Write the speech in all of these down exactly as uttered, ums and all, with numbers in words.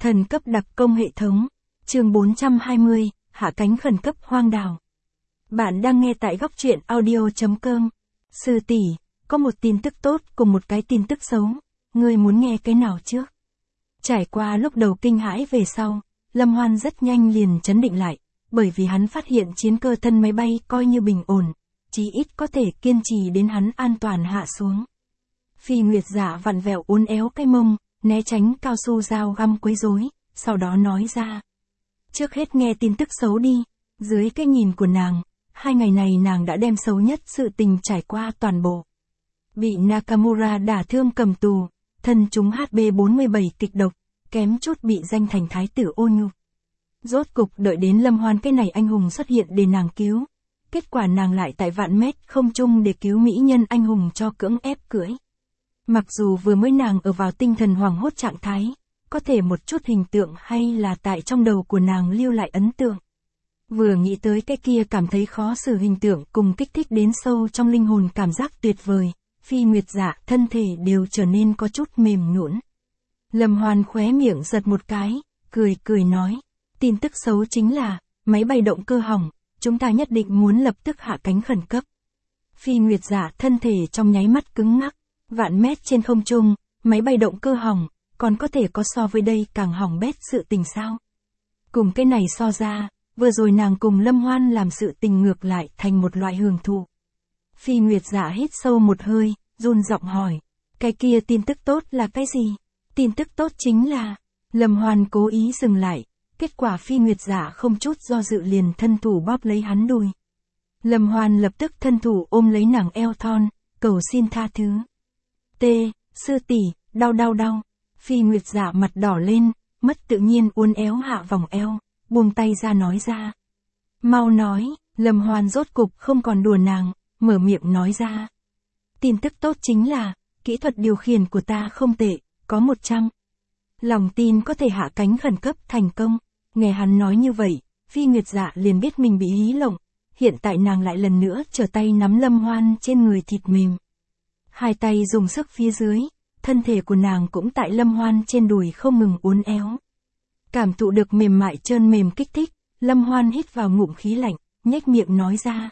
Thần cấp đặc công hệ thống. Chương bốn trăm hai mươi, hạ cánh khẩn cấp hoang đảo. Bạn đang nghe tại góc truyện audio chấm com. Sư tỷ, có một tin tức tốt cùng một cái tin tức xấu. Ngươi muốn nghe cái nào trước? Trải qua lúc đầu kinh hãi về sau, Lâm Hoan rất nhanh liền chấn định lại, bởi vì hắn phát hiện chiến cơ thân máy bay coi như bình ổn, chí ít có thể kiên trì đến hắn an toàn hạ xuống. Phi Nguyệt Dạ vặn vẹo uốn éo cái mông, né tránh cao su dao găm quấy rối, sau đó nói ra. Trước hết nghe tin tức xấu đi, dưới cái nhìn của nàng, hai ngày này nàng đã đem xấu nhất sự tình trải qua toàn bộ. Bị Nakamura đả thương cầm tù, thân chúng H B bốn mươi bảy kịch độc, kém chút bị danh thành thái tử ô nhục. Rốt cục đợi đến Lâm Hoan cái này anh hùng xuất hiện để nàng cứu. Kết quả nàng lại tại vạn mét không trung để cứu mỹ nhân anh hùng cho cưỡng ép cưỡi. Mặc dù vừa mới nàng ở vào tinh thần hoảng hốt trạng thái, có thể một chút hình tượng hay là tại trong đầu của nàng lưu lại ấn tượng. Vừa nghĩ tới cái kia cảm thấy khó xử hình tượng cùng kích thích đến sâu trong linh hồn cảm giác tuyệt vời, Phi Nguyệt Dạ thân thể đều trở nên có chút mềm nhũn. Lâm Hoan khóe miệng giật một cái, cười cười nói, tin tức xấu chính là, máy bay động cơ hỏng, chúng ta nhất định muốn lập tức hạ cánh khẩn cấp. Phi Nguyệt Dạ thân thể trong nháy mắt cứng ngắc, vạn mét trên không trung, máy bay động cơ hỏng, còn có thể có so với đây càng hỏng bét sự tình sao? Cùng cái này so ra, vừa rồi nàng cùng Lâm Hoan làm sự tình ngược lại thành một loại hưởng thụ. Phi Nguyệt Dạ hít sâu một hơi, run giọng hỏi, cái kia tin tức tốt là cái gì? Tin tức tốt chính là, Lâm Hoan cố ý dừng lại, kết quả Phi Nguyệt Dạ không chút do dự liền thân thủ bóp lấy hắn đùi. Lâm Hoan lập tức thân thủ ôm lấy nàng eo thon, cầu xin tha thứ. T, sư tỷ, đau đau đau. Phi Nguyệt Dạ mặt đỏ lên, mất tự nhiên uốn éo hạ vòng eo, buông tay ra nói ra. Mau nói, Lâm Hoan rốt cục không còn đùa nàng, mở miệng nói ra. Tin tức tốt chính là, kỹ thuật điều khiển của ta không tệ, có một trăm. Lòng tin có thể hạ cánh khẩn cấp thành công. Nghe hắn nói như vậy, Phi Nguyệt Dạ liền biết mình bị hí lộng, hiện tại nàng lại lần nữa trở tay nắm Lâm Hoan trên người thịt mềm. Hai tay dùng sức phía dưới, thân thể của nàng cũng tại Lâm Hoan trên đùi không ngừng uốn éo. Cảm thụ được mềm mại trơn mềm kích thích, Lâm Hoan hít vào ngụm khí lạnh, nhếch miệng nói ra.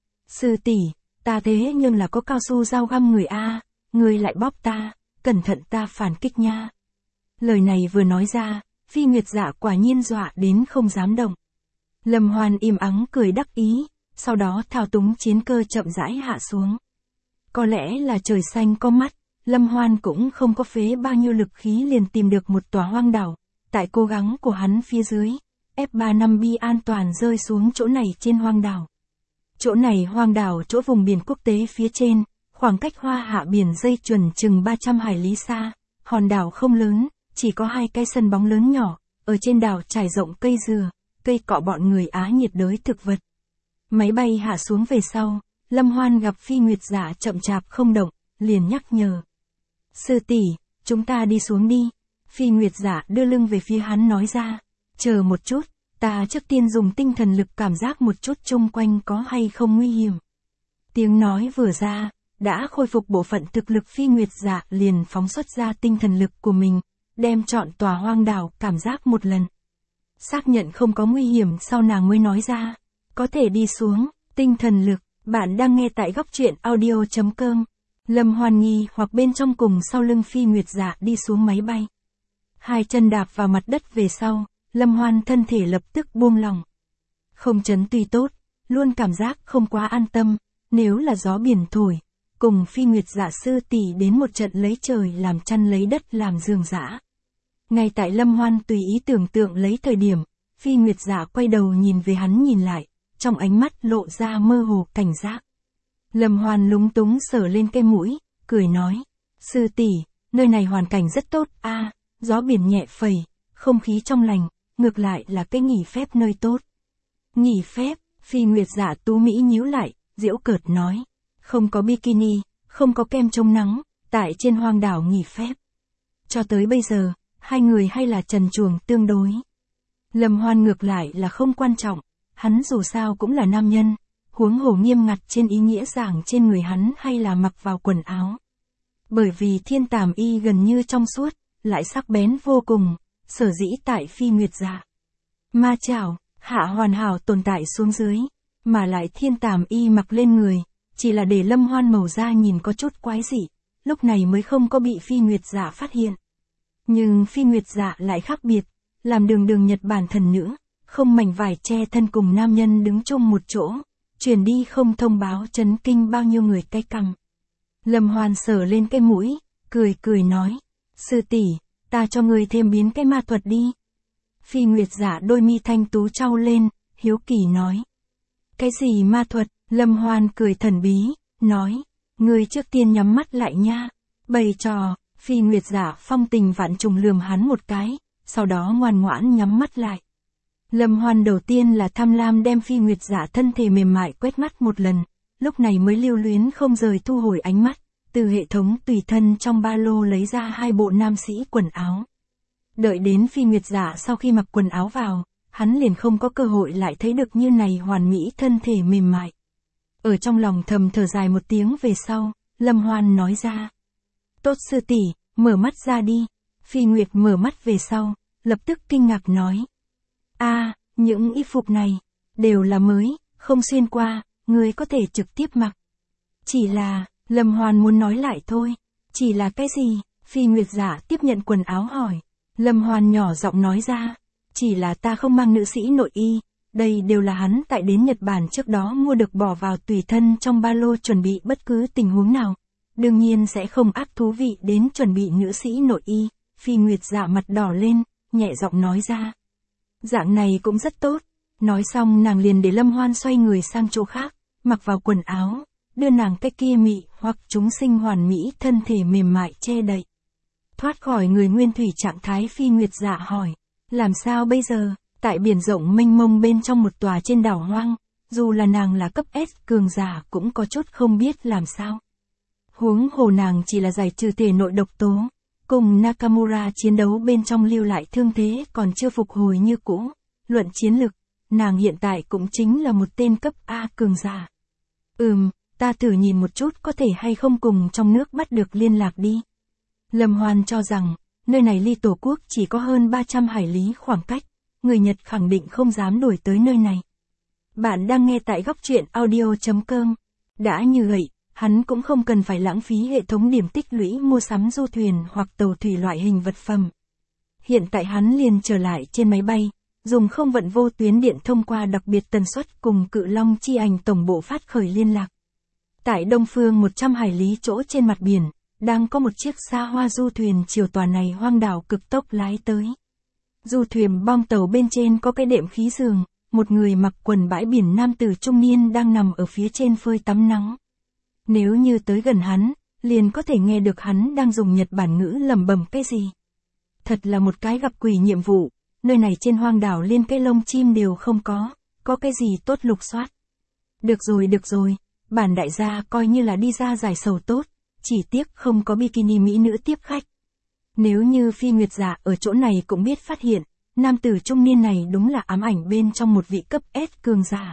Sư tỷ, ta thế nhưng là có cao su dao găm người A, người lại bóp ta, cẩn thận ta phản kích nha. Lời này vừa nói ra, Phi Nguyệt Dạ quả nhiên dọa đến không dám động. Lâm Hoan im ắng cười đắc ý, sau đó thao túng chiến cơ chậm rãi hạ xuống. Có lẽ là trời xanh có mắt, Lâm Hoan cũng không có phế bao nhiêu lực khí liền tìm được một tòa hoang đảo. Tại cố gắng của hắn phía dưới, F ba mươi lăm B an toàn rơi xuống chỗ này trên hoang đảo. Chỗ này hoang đảo chỗ vùng biển quốc tế phía trên, khoảng cách Hoa Hạ biển dây chuẩn chừng ba trăm hải lý xa, hòn đảo không lớn, chỉ có hai cái sân bóng lớn nhỏ, ở trên đảo trải rộng cây dừa, cây cọ bọn người Á nhiệt đới thực vật. Máy bay hạ xuống về sau, Lâm Hoan gặp Phi Nguyệt Dạ chậm chạp không động, liền nhắc nhở. Sư tỷ, chúng ta đi xuống đi. Phi Nguyệt Dạ đưa lưng về phía hắn nói ra. Chờ một chút, ta trước tiên dùng tinh thần lực cảm giác một chút chung quanh có hay không nguy hiểm. Tiếng nói vừa ra, đã khôi phục bộ phận thực lực Phi Nguyệt Dạ liền phóng xuất ra tinh thần lực của mình, đem trọn tòa hoang đảo cảm giác một lần. Xác nhận không có nguy hiểm sau nàng mới nói ra. Có thể đi xuống, tinh thần lực, bạn đang nghe tại góc truyện audio chấm com. Lâm Hoan nghi hoặc bên trong cùng sau lưng Phi Nguyệt Dạ đi xuống máy bay. Hai chân đạp vào mặt đất về sau, Lâm Hoan thân thể lập tức buông lỏng. Không chấn tuy tốt, luôn cảm giác không quá an tâm, nếu là gió biển thổi, cùng Phi Nguyệt Dạ sư tỷ đến một trận lấy trời làm chăn lấy đất làm giường giã. Ngay tại Lâm Hoan tùy ý tưởng tượng lấy thời điểm, Phi Nguyệt Dạ quay đầu nhìn về hắn nhìn lại, trong ánh mắt lộ ra mơ hồ cảnh giác. Lâm Hoan lúng túng sờ lên cái mũi, cười nói, sư tỷ, nơi này hoàn cảnh rất tốt a, à, gió biển nhẹ phẩy, không khí trong lành, ngược lại là cái nghỉ phép nơi tốt. Nghỉ phép, Phi Nguyệt Dạ tú mỹ nhíu lại, giễu cợt nói, không có bikini, không có kem chống nắng, tại trên hoang đảo nghỉ phép. Cho tới bây giờ, hai người hay là trần truồng tương đối. Lâm Hoan ngược lại là không quan trọng, hắn dù sao cũng là nam nhân, huống hồ nghiêm ngặt trên ý nghĩa giảng trên người hắn hay là mặc vào quần áo. Bởi vì thiên tàm y gần như trong suốt, lại sắc bén vô cùng, sở dĩ tại Phi Nguyệt Dạ. Ma chảo, hạ hoàn hảo tồn tại xuống dưới, mà lại thiên tàm y mặc lên người, chỉ là để Lâm Hoan màu da nhìn có chút quái dị, lúc này mới không có bị Phi Nguyệt Dạ phát hiện. Nhưng Phi Nguyệt Dạ lại khác biệt, làm đường đường Nhật Bản thần nữ, không mảnh vải che thân cùng nam nhân đứng chung một chỗ, truyền đi không thông báo chấn kinh bao nhiêu người cái cằm. Lâm Hoan sờ lên cái mũi, cười cười nói, sư tỷ, ta cho người thêm biến cái ma thuật đi. Phi Nguyệt Dạ đôi mi thanh tú trao lên, hiếu kỳ nói. Cái gì ma thuật? Lâm Hoan cười thần bí, nói, người trước tiên nhắm mắt lại nha. Bày trò, Phi Nguyệt Dạ phong tình vạn trùng lườm hắn một cái, sau đó ngoan ngoãn nhắm mắt lại. Lâm Hoan đầu tiên là tham lam đem Phi Nguyệt Dạ thân thể mềm mại quét mắt một lần, lúc này mới lưu luyến không rời thu hồi ánh mắt, từ hệ thống tùy thân trong ba lô lấy ra hai bộ nam sĩ quần áo. Đợi đến Phi Nguyệt Dạ sau khi mặc quần áo vào, hắn liền không có cơ hội lại thấy được như này hoàn mỹ thân thể mềm mại. Ở trong lòng thầm thở dài một tiếng về sau, Lâm Hoan nói ra. Tốt sư tỷ, mở mắt ra đi. Phi Nguyệt mở mắt về sau, lập tức kinh ngạc nói. A, à, những y phục này, đều là mới, không xuyên qua, ngươi có thể trực tiếp mặc. Chỉ là, Lâm Hoan muốn nói lại thôi. Chỉ là cái gì? Phi Nguyệt Dạ tiếp nhận quần áo hỏi. Lâm Hoan nhỏ giọng nói ra. Chỉ là ta không mang nữ sĩ nội y, đây đều là hắn tại đến Nhật Bản trước đó mua được bỏ vào tùy thân trong ba lô chuẩn bị bất cứ tình huống nào. Đương nhiên sẽ không ác thú vị đến chuẩn bị nữ sĩ nội y. Phi Nguyệt Dạ mặt đỏ lên, nhẹ giọng nói ra. Dạng này cũng rất tốt. Nói xong nàng liền để Lâm Hoan xoay người sang chỗ khác, mặc vào quần áo, đưa nàng cái kia mị hoặc chúng sinh hoàn mỹ thân thể mềm mại che đậy. Thoát khỏi người nguyên thủy trạng thái, Phi Nguyệt Dạ hỏi. Làm sao bây giờ, tại biển rộng mênh mông bên trong một tòa trên đảo hoang, dù là nàng là cấp S cường giả cũng có chút không biết làm sao. Huống hồ nàng chỉ là giải trừ thể nội độc tố, cùng Nakamura chiến đấu bên trong lưu lại thương thế còn chưa phục hồi như cũ. Luận chiến lực, nàng hiện tại cũng chính là một tên cấp A cường giả. Ừm, ta thử nhìn một chút có thể hay không cùng trong nước bắt được liên lạc đi. Lâm Hoan cho rằng, nơi này ly tổ quốc chỉ có hơn ba trăm hải lý khoảng cách, người Nhật khẳng định không dám đuổi tới nơi này. Bạn đang nghe tại góc truyện audio chấm com. Đã như vậy, hắn cũng không cần phải lãng phí hệ thống điểm tích lũy mua sắm du thuyền hoặc tàu thủy loại hình vật phẩm. Hiện tại hắn liền trở lại trên máy bay, dùng không vận vô tuyến điện thông qua đặc biệt tần suất cùng Cự Long chi ảnh tổng bộ phát khởi liên lạc. Tại đông phương một trăm hải lý chỗ trên mặt biển, đang có một chiếc xa hoa du thuyền chiều tòa này hoang đảo cực tốc lái tới. Du thuyền bong tàu bên trên có cái đệm khí giường, một người mặc quần bãi biển nam tử trung niên đang nằm ở phía trên phơi tắm nắng. Nếu như tới gần hắn, liền có thể nghe được hắn đang dùng Nhật Bản ngữ lẩm bẩm cái gì. Thật là một cái gặp quỷ nhiệm vụ, nơi này trên hoang đảo liên cái lông chim đều không có, có cái gì tốt lục soát. Được rồi được rồi, bản đại gia coi như là đi ra giải sầu tốt, chỉ tiếc không có bikini mỹ nữ tiếp khách. Nếu như Phi Nguyệt Dạ ở chỗ này cũng biết phát hiện, nam tử trung niên này đúng là ám ảnh bên trong một vị cấp S cường giả.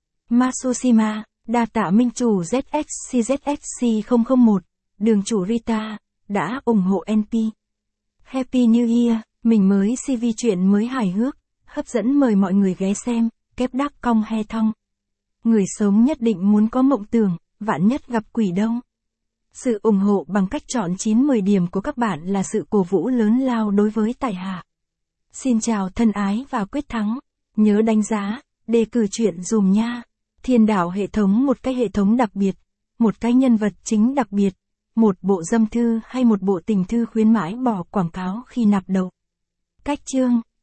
Masushima, đa tạ minh chủ Z X C Z X C không không một, đường chủ Rita, đã ủng hộ en pê. Happy New Year, mình mới xê vê chuyện mới hài hước, hấp dẫn mời mọi người ghé xem, kép đắc cong he thong. Người sống nhất định muốn có mộng tưởng, vạn nhất gặp quỷ đâu. Sự ủng hộ bằng cách chọn chín mười điểm của các bạn là sự cổ vũ lớn lao đối với tại hạ. Xin chào thân ái và quyết thắng. Nhớ đánh giá, đề cử chuyện dùm nha. Thiên đảo hệ thống, một cái hệ thống đặc biệt, một cái nhân vật chính đặc biệt, một bộ dâm thư hay một bộ tình thư khuyến mãi bỏ quảng cáo khi nạp đầu. Cách chương